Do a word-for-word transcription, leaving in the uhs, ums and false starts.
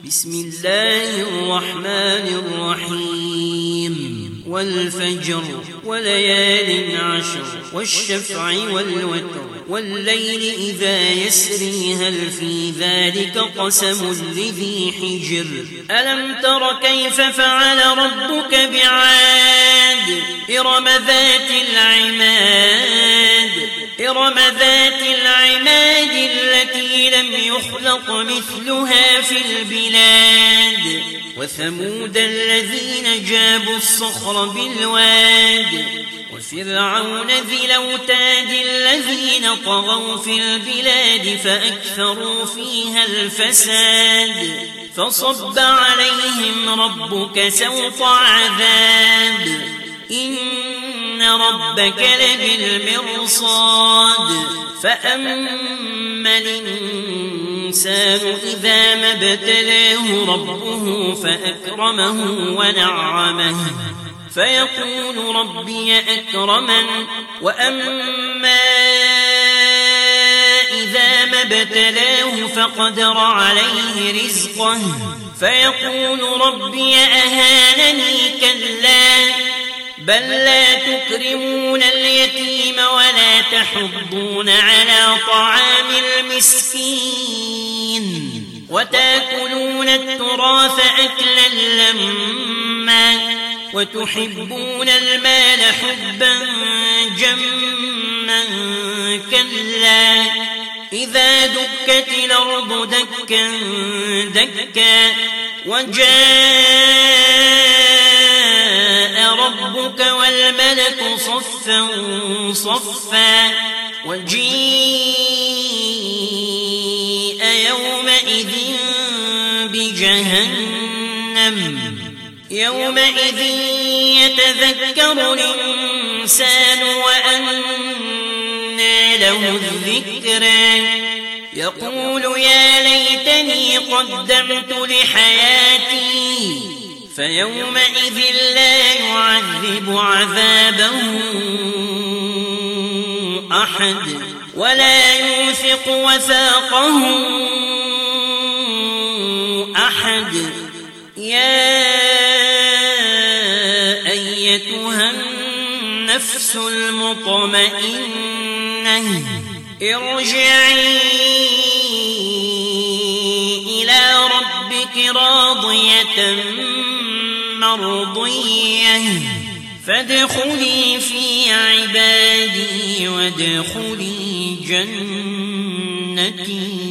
بسم الله الرحمن الرحيم والفجر وليال عشر والشفع والوتر والليل إذا يسري هل في ذلك قسم لذي حجر ألم تر كيف فعل ربك بعاد إرم ذات العماد إرم ذات العماد التي لم يخلق مثلها في البلاد وثمود الذين جابوا الصخر بالواد وفرعون ذي الأوتاد الذين طغوا في البلاد فأكثروا فيها الفساد فصب عليهم ربك سوط عذاب إن ربك لبالمرصاد فأما الإنسان إذا ما ابتلاه ربه فأكرمه ونعمه فيقول ربي أكرمن وأما إذا ما ابتلاه فقدر عليه رزقه فيقول ربي أهانني كلا بل لا تكرمون اليتيم ولا تحضون على طعام المسكين وتأكلون التراث أكلا لما وتحبون المال حبا جما كلا إذا دكت الأرض دكا دكا وجاء ربك والملك صفا صفا وجيء يومئذ بجهنم يومئذ يتذكر الإنسان وأنى له الذكرى يقول يا ليتني قدمت لحياتي فيومئذ لا يعذب عذابه أحد ولا يوثق وثاقه أحد يا أيتها النفس المطمئنة ارجعي إلى ربك راضية مرضية فادخلي في عبادي وادخلي جنتي.